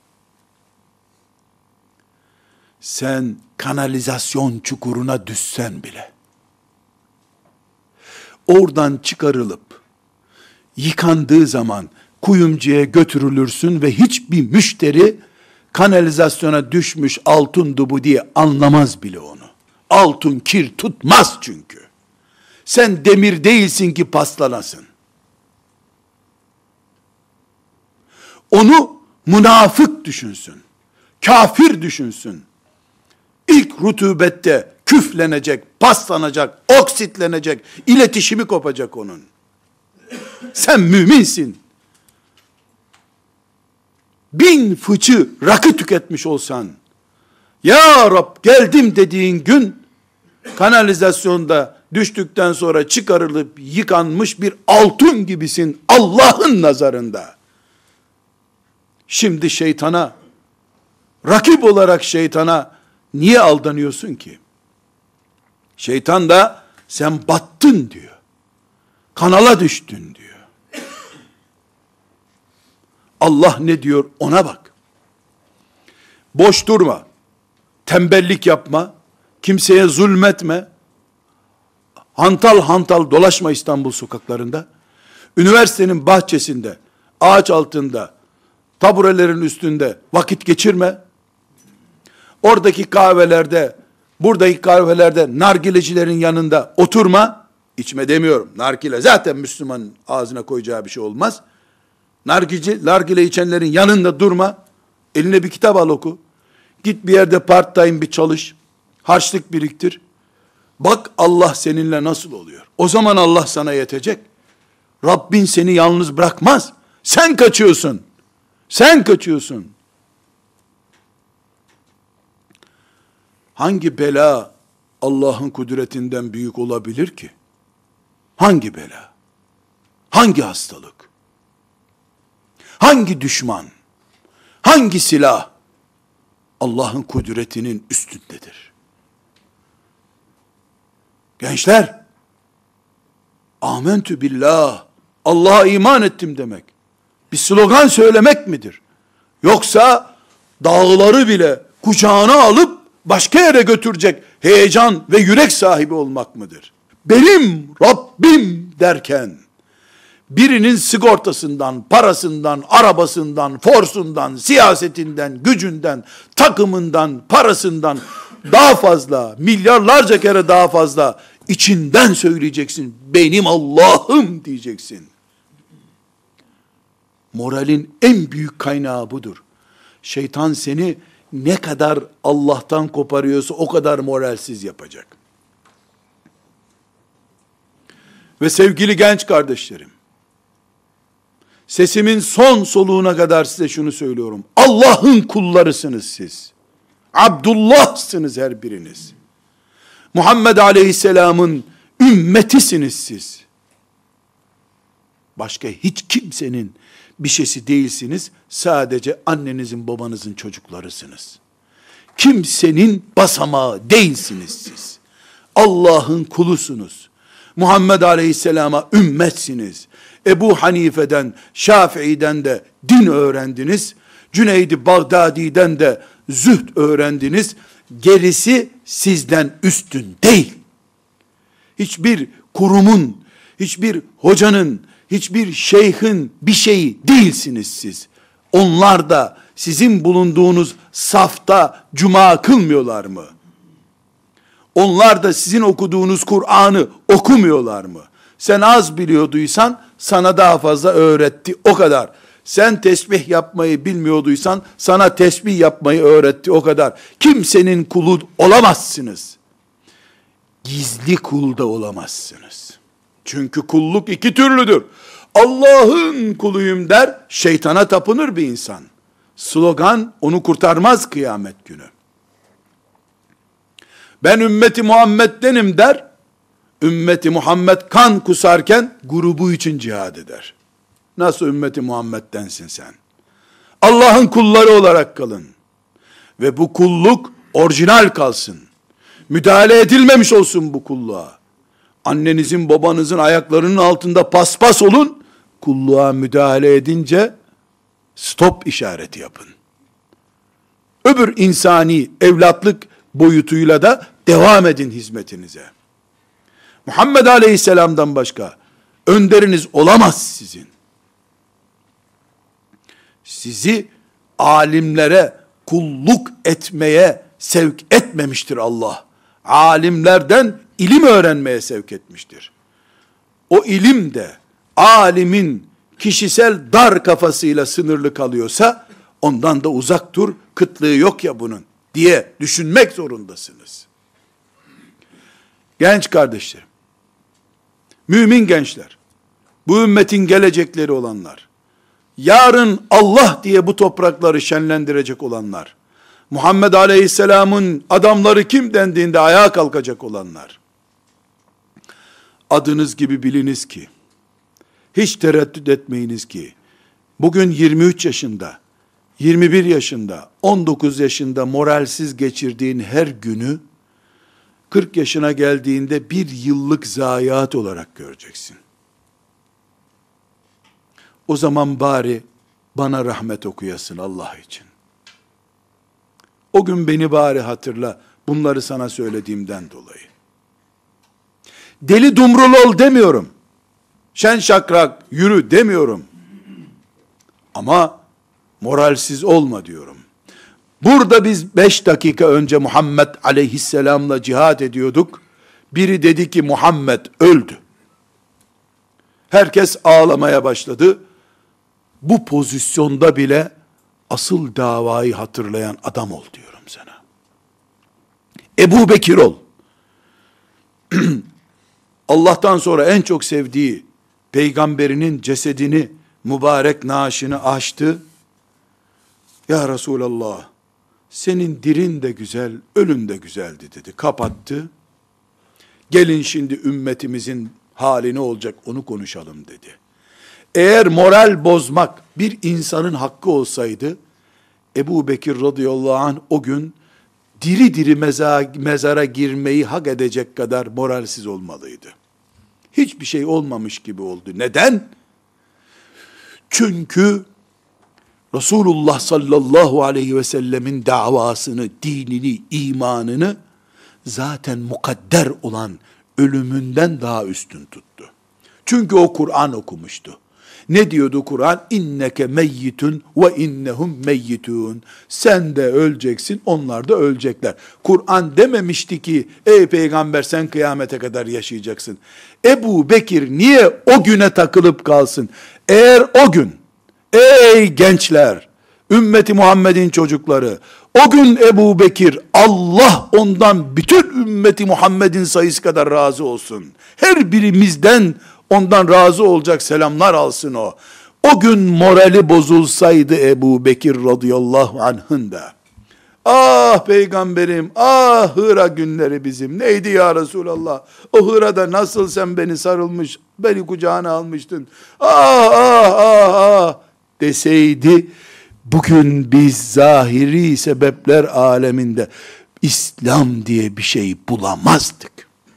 Sen kanalizasyon çukuruna düşsen bile, oradan çıkarılıp, yıkandığı zaman kuyumcuya götürülürsün ve hiçbir müşteri, kanalizasyona düşmüş altındı bu diye anlamaz bile onu. Altın kir tutmaz çünkü. Sen demir değilsin ki paslanasın. Onu münafık düşünsün. Kafir düşünsün. ilk rutubette küflenecek, paslanacak, oksitlenecek, iletişimi kopacak onun. Sen müminsin. 1000 fıçı rakı tüketmiş olsan, ya Rab geldim dediğin gün, kanalizasyonda düştükten sonra çıkarılıp yıkanmış bir altın gibisin Allah'ın nazarında. Şimdi şeytana, rakip olarak şeytana niye aldanıyorsun ki? Şeytan da sen battın diyor. Kanala düştün diyor. Allah ne diyor ona bak. Boş durma. Tembellik yapma. Kimseye zulmetme. Hantal hantal dolaşma İstanbul sokaklarında. Üniversitenin bahçesinde, ağaç altında, taburelerin üstünde vakit geçirme. Oradaki kahvelerde, buradaki kahvelerde nargilecilerin yanında oturma. İçme demiyorum. Nargile zaten Müslümanın ağzına koyacağı bir şey olmaz. Nargile içenlerin yanında durma. Eline bir kitap al oku. Git bir yerde part time bir çalış. Harçlık biriktir. Bak Allah seninle nasıl oluyor. O zaman Allah sana yetecek. Rabbin seni yalnız bırakmaz. Sen kaçıyorsun. Sen kaçıyorsun. Hangi bela Allah'ın kudretinden büyük olabilir ki? Hangi bela? Hangi hastalık? Hangi düşman? Hangi silah? Allah'ın kudretinin üstündedir. Gençler, amentü billah, Allah'a iman ettim demek, bir slogan söylemek midir? Yoksa dağları bile kucağına alıp başka yere götürecek heyecan ve yürek sahibi olmak mıdır? Benim Rabbim derken, birinin sigortasından, parasından, arabasından, forsundan, siyasetinden, gücünden, takımından, parasından daha fazla, milyarlarca kere daha fazla içinden söyleyeceksin. Benim Allah'ım diyeceksin. Moralin en büyük kaynağı budur. Şeytan seni ne kadar Allah'tan koparıyorsa o kadar moralsiz yapacak. Ve sevgili genç kardeşlerim, sesimin son soluğuna kadar size şunu söylüyorum. Allah'ın kullarısınız siz. Abdullah'sınız her biriniz. Muhammed Aleyhisselam'ın ümmetisiniz siz. Başka hiç kimsenin bir şeysi değilsiniz. Sadece annenizin babanızın çocuklarısınız. Kimsenin basamağı değilsiniz siz. Allah'ın kulusunuz. Muhammed Aleyhisselam'a ümmetsiniz. Ebu Hanife'den, Şafii'den de din öğrendiniz. Cüneyd-i Bağdadi'den de zühd öğrendiniz. Gerisi sizden üstün değil. Hiçbir kurumun, hiçbir hocanın, hiçbir şeyhin bir şeyi değilsiniz siz. Onlar da sizin bulunduğunuz safta cuma kılmıyorlar mı? Onlar da sizin okuduğunuz Kur'an'ı okumuyorlar mı? Sen az biliyorduysan sana daha fazla öğretti, o kadar. Sen tesbih yapmayı bilmiyorduysan sana tesbih yapmayı öğretti, o kadar. Kimsenin kulu olamazsınız. Gizli kul da olamazsınız. Çünkü kulluk iki türlüdür. Allah'ın kuluyum der, şeytana tapınır bir insan. Slogan onu kurtarmaz kıyamet günü. Ben ümmeti Muhammed'denim der, ümmeti Muhammed kan kusarken grubu için cihad eder. Nasıl ümmeti Muhammed'densin sen? Allah'ın kulları olarak kalın. Ve bu kulluk orijinal kalsın. Müdahale edilmemiş olsun bu kulluğa. Annenizin babanızın ayaklarının altında paspas olun. Kulluğa müdahale edince stop işareti yapın. Öbür insani evlatlık boyutuyla da devam edin hizmetinize. Muhammed Aleyhisselam'dan başka önderiniz olamaz sizin. Sizi alimlere kulluk etmeye sevk etmemiştir Allah. Alimlerden ilim öğrenmeye sevk etmiştir. O ilim de alimin kişisel dar kafasıyla sınırlı kalıyorsa ondan da uzak dur, kıtlığı yok ya bunun. diye düşünmek zorundasınız. Genç kardeşlerim, mümin gençler, bu ümmetin gelecekleri olanlar, yarın Allah diye bu toprakları şenlendirecek olanlar, Muhammed Aleyhisselam'ın adamları kim dendiğinde ayağa kalkacak olanlar, adınız gibi biliniz ki, hiç tereddüt etmeyiniz ki, bugün 23 yaşında, 21 yaşında, 19 yaşında moralsiz geçirdiğin her günü, 40 yaşına geldiğinde bir yıllık zayiat olarak göreceksin. O zaman bari bana rahmet okuyasın Allah için. O gün beni bari hatırla, bunları sana söylediğimden dolayı. Deli dumrul ol demiyorum. Şen şakrak yürü demiyorum. Ama moralsiz olma diyorum. Burada biz 5 dakika önce Muhammed aleyhisselamla cihad ediyorduk. Biri dedi ki Muhammed öldü. Herkes ağlamaya başladı. Bu pozisyonda bile asıl davayı hatırlayan adam ol diyorum sana. Ebu Bekir ol. Allah'tan sonra en çok sevdiği peygamberinin cesedini, mübarek naaşını açtı. Ya Resulallah, senin dirin de güzel, ölün de güzeldi dedi. Kapattı. Gelin şimdi ümmetimizin hali ne olacak onu konuşalım dedi. Eğer moral bozmak bir insanın hakkı olsaydı, Ebu Bekir radıyallahu anh o gün diri diri mezara girmeyi hak edecek kadar moralsiz olmalıydı. Hiçbir şey olmamış gibi oldu. Neden? Çünkü Resulullah sallallahu aleyhi ve sellemin davasını, dinini, imanını zaten mukadder olan ölümünden daha üstün tuttu. Çünkü o Kur'an okumuştu. Ne diyordu Kur'an? İnneke meyyitun ve innehum meyyitun. Sen de öleceksin, onlar da ölecekler. Kur'an dememişti ki, ey peygamber sen kıyamete kadar yaşayacaksın. Ebu Bekir niye o güne takılıp kalsın? Eğer o gün, ey gençler, ümmeti Muhammed'in çocukları, o gün Ebu Bekir, Allah ondan bütün ümmeti Muhammed'in sayısı kadar razı olsun. Her birimizden ondan razı olacak selamlar alsın o. O gün morali bozulsaydı Ebu Bekir radıyallahu anh'ın da, ah peygamberim, ah Hıra günleri bizim, neydi ya Resulallah, o Hıra'da nasıl sen beni sarılmış, beni kucağına almıştın, ah ah ah ah deseydi, bugün biz zahiri sebepler aleminde İslam diye bir şey bulamazdık.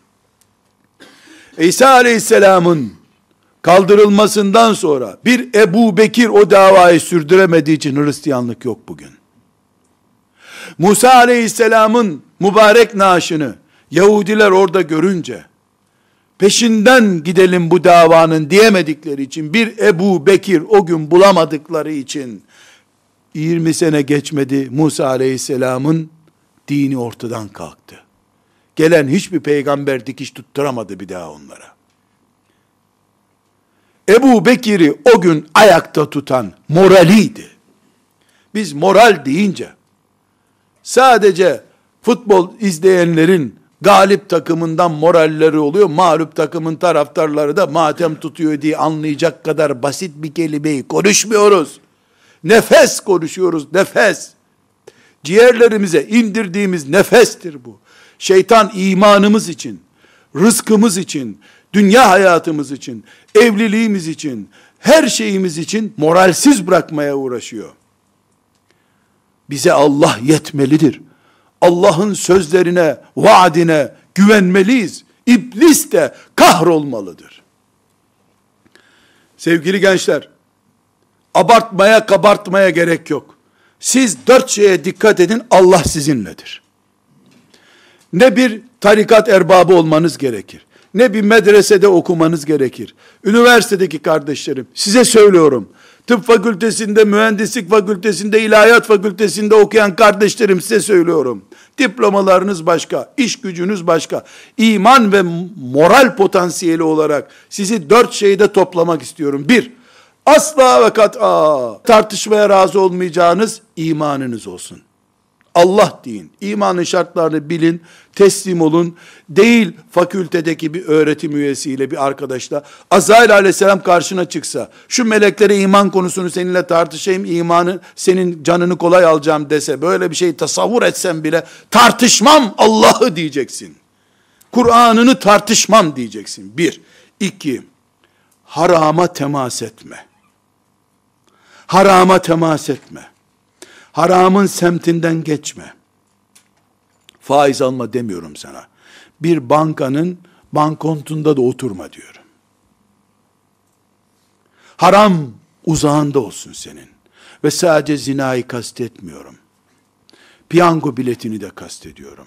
İsa aleyhisselamın kaldırılmasından sonra bir Ebu Bekir o davayı sürdüremediği için Hristiyanlık yok bugün. Musa aleyhisselamın mübarek naaşını Yahudiler orada görünce peşinden gidelim bu davanın diyemedikleri için, bir Ebu Bekir o gün bulamadıkları için 20 sene geçmedi, Musa aleyhisselamın dini ortadan kalktı. Gelen hiçbir peygamber dikiş tutturamadı bir daha onlara. Ebu Bekir'i o gün ayakta tutan moraliydi. Biz moral deyince sadece futbol izleyenlerin galip takımından moralleri oluyor, mağlup takımın taraftarları da matem tutuyor diye anlayacak kadar basit bir kelimeyi konuşmuyoruz. Nefes konuşuyoruz, nefes. Ciğerlerimize indirdiğimiz nefestir bu. Şeytan imanımız için, rızkımız için, dünya hayatımız için, evliliğimiz için, her şeyimiz için moralsiz bırakmaya uğraşıyor. Bize Allah yetmelidir. Allah'ın sözlerine, vaadine güvenmeliyiz. İblis de kahrolmalıdır. Sevgili gençler, abartmaya, kabartmaya gerek yok. Siz 4 şeye dikkat edin, Allah sizinledir. Ne bir tarikat erbabı olmanız gerekir, ne bir medresede okumanız gerekir. Üniversitedeki kardeşlerim, size söylüyorum, tıp fakültesinde, mühendislik fakültesinde, ilahiyat fakültesinde okuyan kardeşlerim size söylüyorum. Diplomalarınız başka, iş gücünüz başka. İman ve moral potansiyeli olarak sizi 4 şeyde toplamak istiyorum. 1, asla ve kat'a tartışmaya razı olmayacağınız imanınız olsun. Allah deyin. İmanın şartlarını bilin, teslim olun. Değil fakültedeki bir öğretim üyesiyle, bir arkadaşla. Azrail aleyhisselam karşına çıksa, şu meleklere iman konusunu seninle tartışayım, imanı, senin canını kolay alacağım dese, böyle bir şey tasavvur etsen bile, tartışmam Allah'ı diyeceksin. Kur'an'ını tartışmam diyeceksin. Bir. İki, harama temas etme. Harama temas etme. Haramın semtinden geçme. Faiz alma demiyorum sana. Bir bankanın bankontunda da oturma diyorum. Haram uzağında olsun senin. Ve sadece zinayı kastetmiyorum. Piyango biletini de kastediyorum.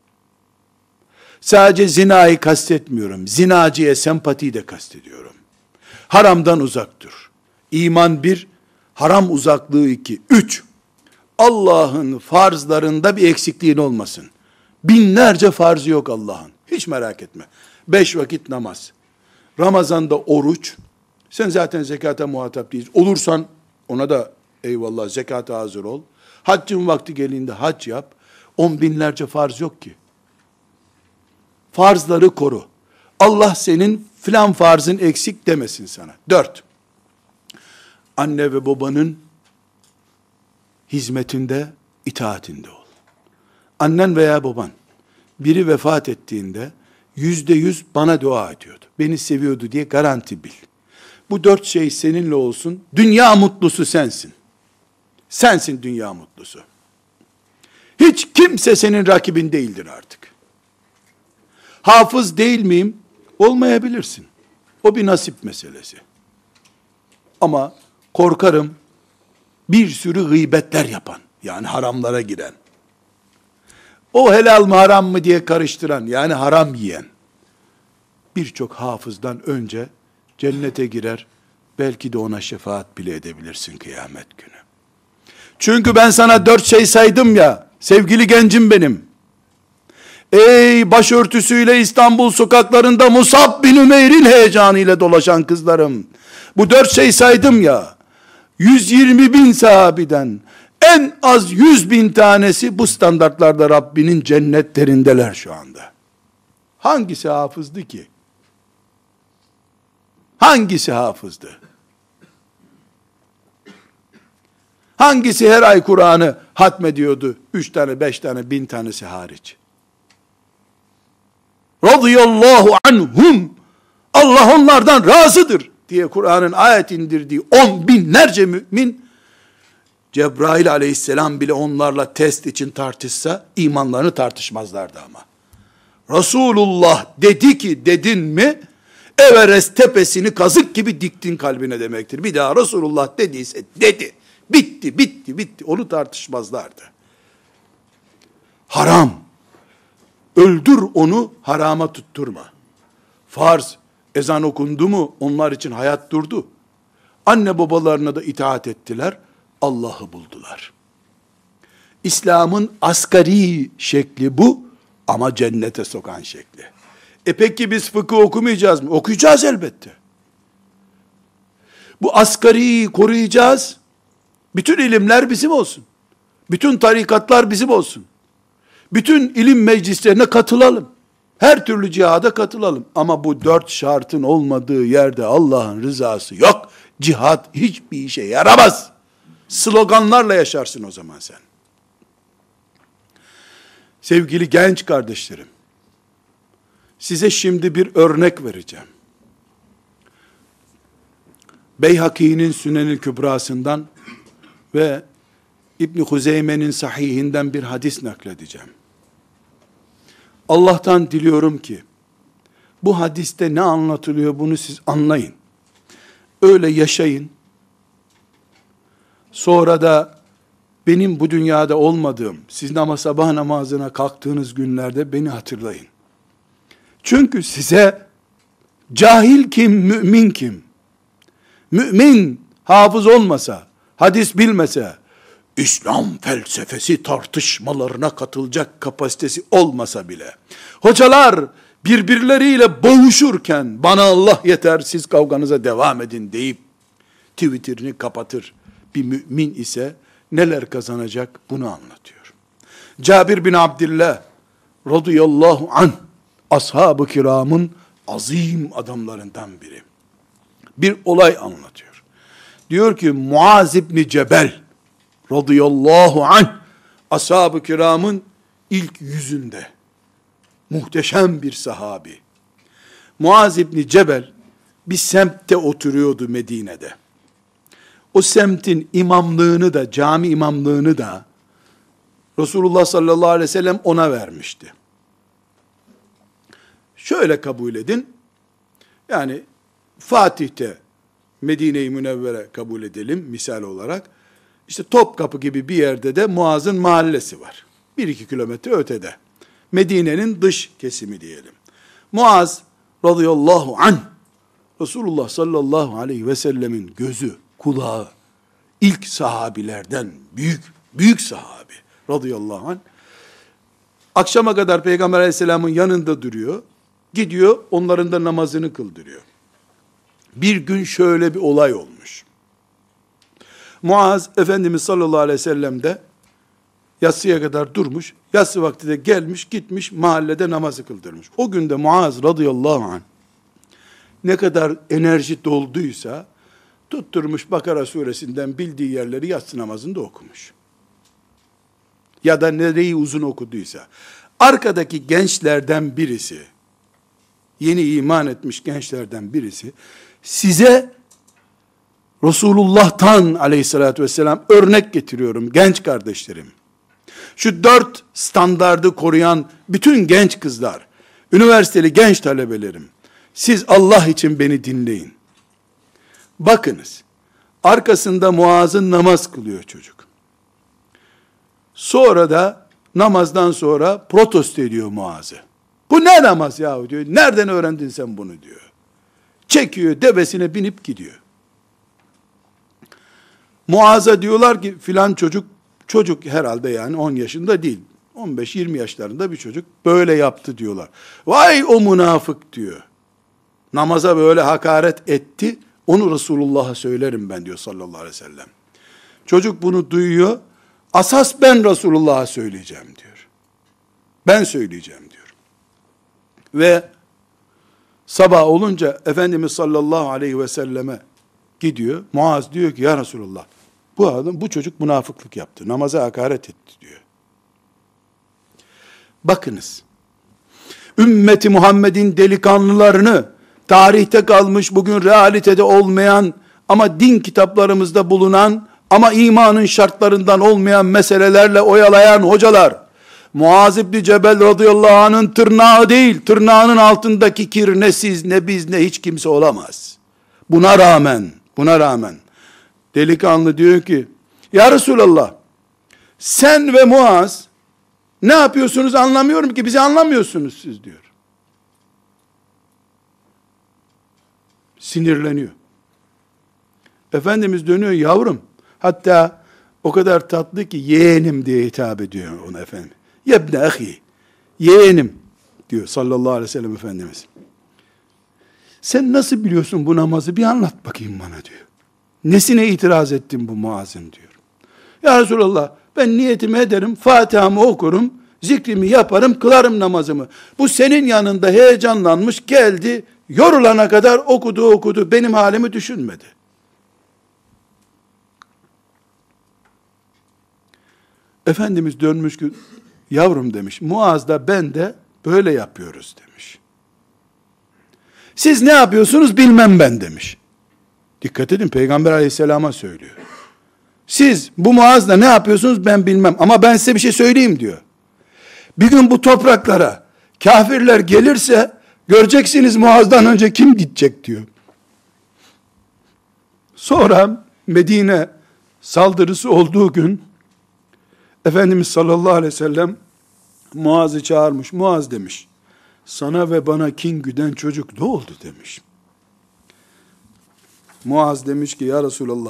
Sadece zinayı kastetmiyorum. Zinacıya sempatiyi de kastediyorum. Haramdan uzak dur. İman bir, haram uzaklığı iki. Üç, Allah'ın farzlarında bir eksikliğin olmasın. Binlerce farzı yok Allah'ın. Hiç merak etme. 5 vakit namaz. Ramazan'da oruç. Sen zaten zekata muhatap değilsin. Olursan ona da eyvallah, zekata hazır ol. Haccın vakti geldiğinde hac yap. 10 binlerce farz yok ki. Farzları koru. Allah senin filan farzın eksik demesin sana. 4. Anne ve babanın hizmetinde, itaatinde ol. Annen veya baban biri vefat ettiğinde %100 bana dua ediyordu. Beni seviyordu diye garanti bil. Bu 4 şey seninle olsun. Dünya mutlusu sensin. Sensin dünya mutlusu. Hiç kimse senin rakibin değildir artık. Hafız değil miyim? Olmayabilirsin. O bir nasip meselesi. Ama korkarım bir sürü gıybetler yapan, yani haramlara giren, o helal mı haram mı diye karıştıran, yani haram yiyen, birçok hafızdan önce cennete girer, belki de ona şefaat bile edebilirsin kıyamet günü. Çünkü ben sana 4 şey saydım ya, sevgili gencim benim. Ey başörtüsüyle İstanbul sokaklarında Musab bin Ümeyr'in heyecanıyla dolaşan kızlarım. Bu 4 şey saydım ya, 120 bin sahabiden en az 100 bin tanesi bu standartlarda Rabbinin cennetlerindeler şu anda. Hangisi hafızdı ki? Hangisi hafızdı? Hangisi her ay Kur'an'ı hatmediyordu? 3 tane, 5 tane, 1000 tanesi hariç. Radıyallahu anhum. Allah onlardan razıdır diye Kur'an'ın ayet indirdiği 10 binlerce mümin, Cebrail aleyhisselam bile onlarla test için tartışsa imanlarını tartışmazlardı ama. Resulullah dedi ki dedin mi, Everest tepesini kazık gibi diktin kalbine demektir. Bir daha Resulullah dediyse dedi. Bitti, bitti, bitti. Onu tartışmazlardı. Haram. Öldür onu, harama tutturma. Farz, ezan okundu mu onlar için hayat durdu. Anne babalarına da itaat ettiler. Allah'ı buldular. İslam'ın asgari şekli bu ama cennete sokan şekli. Peki biz fıkıh okumayacağız mı? Okuyacağız elbette. Bu asgariyi koruyacağız. Bütün ilimler bizim olsun. Bütün tarikatlar bizim olsun. Bütün ilim meclislerine katılalım. Her türlü cihada katılalım. Ama bu 4 şartın olmadığı yerde Allah'ın rızası yok. Cihad hiçbir işe yaramaz. Sloganlarla yaşarsın o zaman sen. Sevgili genç kardeşlerim, size şimdi bir örnek vereceğim. Beyhaki'nin Sünenül Kübrasından ve İbn Huzeyme'nin sahihinden bir hadis nakledeceğim. Allah'tan diliyorum ki bu hadiste ne anlatılıyor bunu siz anlayın. Öyle yaşayın. Sonra da benim bu dünyada olmadığım, siz sabah namazına kalktığınız günlerde beni hatırlayın. Çünkü size cahil kim, mümin kim? Mümin hafız olmasa, hadis bilmese, İslam felsefesi tartışmalarına katılacak kapasitesi olmasa bile, hocalar birbirleriyle boğuşurken, bana Allah yeter siz kavganıza devam edin deyip, Twitter'ını kapatır bir mümin ise, neler kazanacak bunu anlatıyor. Cabir bin Abdillah radıyallahu anh, ashab-ı kiramın azim adamlarından biri. Bir olay anlatıyor. Diyor ki Muaz İbni Cebel radıyallahu anh, ashab-ı kiramın ilk yüzünde. Muhteşem bir sahabi. Muaz İbni Cebel bir semtte oturuyordu Medine'de. O semtin imamlığını da, cami imamlığını da Resulullah sallallahu aleyhi ve sellem ona vermişti. Şöyle kabul edin, yani Fatih'te Medine-i Münevvere kabul edelim misal olarak. İşte Topkapı gibi bir yerde de Muaz'ın mahallesi var. 1-2 kilometre ötede. Medine'nin dış kesimi diyelim. Muaz radıyallahu anh, Resulullah sallallahu aleyhi ve sellemin gözü, kulağı, ilk sahabilerden, büyük sahabi radıyallahu anh. Akşama kadar Peygamber aleyhisselamın yanında duruyor. Gidiyor, onların da namazını kıldırıyor. Bir gün şöyle bir olay olmuş. Muaz, Efendimiz sallallahu aleyhi ve sellem de yatsıya kadar durmuş. Yatsı vakti de gelmiş, gitmiş, mahallede namazı kıldırmış. O gün de Muaz radıyallahu anh ne kadar enerji dolduysa tutturmuş Bakara suresinden bildiği yerleri yatsı namazında okumuş. Ya da nereyi uzun okuduysa. Arkadaki gençlerden birisi, yeni iman etmiş gençlerden birisi, size Resulullah'tan aleyhissalatü vesselam örnek getiriyorum genç kardeşlerim. Şu 4 standardı koruyan bütün genç kızlar, üniversiteli genç talebelerim, siz Allah için beni dinleyin. Bakınız, arkasında Muaz'ın namaz kılıyor çocuk. Sonra da namazdan sonra protesto ediyor Muaz'ı. Bu ne namaz yahu diyor. Nereden öğrendin sen bunu diyor. Çekiyor, devesine binip gidiyor. Muaz'a diyorlar ki filan çocuk herhalde yani 10 yaşında değil. 15-20 yaşlarında bir çocuk böyle yaptı diyorlar. Vay o münafık diyor. Namaza böyle hakaret etti. Onu Resulullah'a söylerim ben diyor sallallahu aleyhi ve sellem. Çocuk bunu duyuyor. Asas ben Resulullah'a söyleyeceğim diyor. Ben söyleyeceğim diyor. Ve sabah olunca Efendimiz sallallahu aleyhi ve selleme gidiyor. Muaz diyor ki ya Resulullah, bu çocuk münafıklık yaptı. Namaza hakaret etti diyor. Bakınız. Ümmeti Muhammed'in delikanlılarını, tarihte kalmış, bugün realitede olmayan ama din kitaplarımızda bulunan ama imanın şartlarından olmayan meselelerle oyalayan hocalar, Muaz İbni Cebel radıyallahu anh'ın tırnağı değil, tırnağının altındaki kir ne siz ne biz ne hiç kimse olamaz. Buna rağmen delikanlı diyor ki, ya Resulallah, sen ve Muaz ne yapıyorsunuz anlamıyorum ki, bizi anlamıyorsunuz siz diyor. Sinirleniyor. Efendimiz dönüyor, yavrum, hatta o kadar tatlı ki yeğenim diye hitap ediyor ona efendim. Yebne ahi, yeğenim diyor sallallahu aleyhi ve sellem Efendimiz. Sen nasıl biliyorsun bu namazı bir anlat bakayım bana diyor. Nesine itiraz ettin bu Muaz'ın diyor. Ya Resulallah, ben niyetimi ederim, Fatiha'mı okurum, zikrimi yaparım, kılarım namazımı. Bu senin yanında heyecanlanmış geldi, yorulana kadar okudu, benim halimi düşünmedi. Efendimiz dönmüş ki, yavrum demiş, Muaz da ben de böyle yapıyoruz demiş. Siz ne yapıyorsunuz bilmem ben demiş. Dikkat edin, Peygamber aleyhisselama söylüyor. Siz bu Muaz'la ne yapıyorsunuz ben bilmem ama ben size bir şey söyleyeyim diyor. Bir gün bu topraklara kafirler gelirse göreceksiniz Muaz'dan önce kim gidecek diyor. Sonra Medine saldırısı olduğu gün Efendimiz sallallahu aleyhi ve sellem Muaz'ı çağırmış. Muaz demiş, sana ve bana kin güden çocuk ne oldu demiş. Muaz demiş ki ya Resulallah,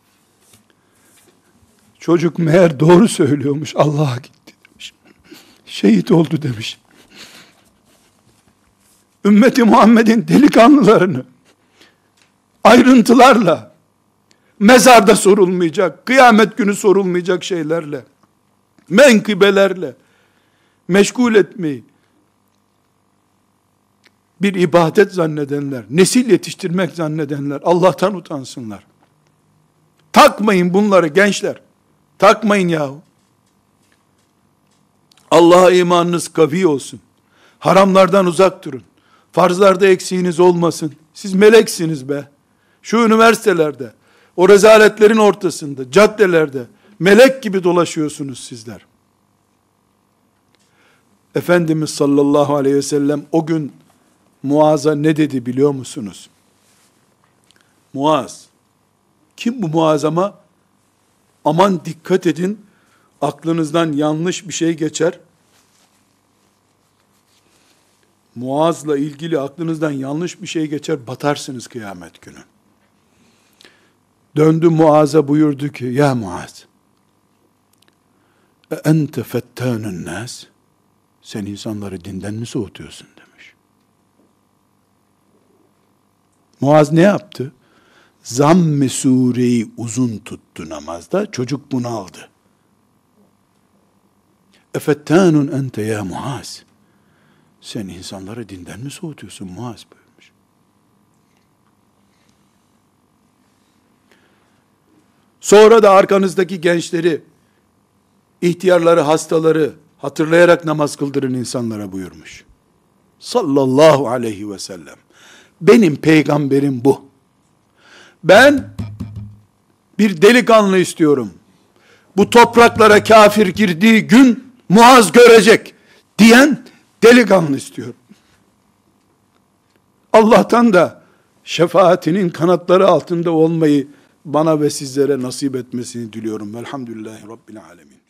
çocuk meğer doğru söylüyormuş, Allah'a gitti demiş. Şehit oldu demiş. Ümmeti Muhammed'in delikanlılarını ayrıntılarla, mezarda sorulmayacak, kıyamet günü sorulmayacak şeylerle menkıbelerle meşgul etmeyi bir ibadet zannedenler, nesil yetiştirmek zannedenler Allah'tan utansınlar. Takmayın bunları gençler. Takmayın yahu. Allah'a imanınız kavi olsun. Haramlardan uzak durun. Farzlarda eksiğiniz olmasın. Siz meleksiniz be. Şu üniversitelerde, o rezaletlerin ortasında, caddelerde melek gibi dolaşıyorsunuz sizler. Efendimiz sallallahu aleyhi ve sellem o gün Muaz'a ne dedi biliyor musunuz? Muaz, kim bu Muaz ama? Aman dikkat edin, aklınızdan yanlış bir şey geçer. Muaz'la ilgili aklınızdan yanlış bir şey geçer, batarsınız kıyamet günü. Döndü Muaz'a buyurdu ki, ya Muaz, ente fettanun nas, sen insanları dinden mi soğutuyorsun demiş. Muaz ne yaptı? Zamm-ı sureyi uzun tuttu namazda, çocuk bunu aldı. Efettanun ente ya Muaz, sen insanları dinden mi soğutuyorsun Muaz buyurmuş. Sonra da arkanızdaki gençleri, ihtiyarları, hastaları hatırlayarak namaz kıldırın insanlara buyurmuş. Sallallahu aleyhi ve sellem. Benim peygamberim bu. Ben bir delikanlı istiyorum. Bu topraklara kafir girdiği gün Muaz görecek diyen delikanlı istiyorum. Allah'tan da şefaatinin kanatları altında olmayı bana ve sizlere nasip etmesini diliyorum. Velhamdülillahi Rabbil alemin.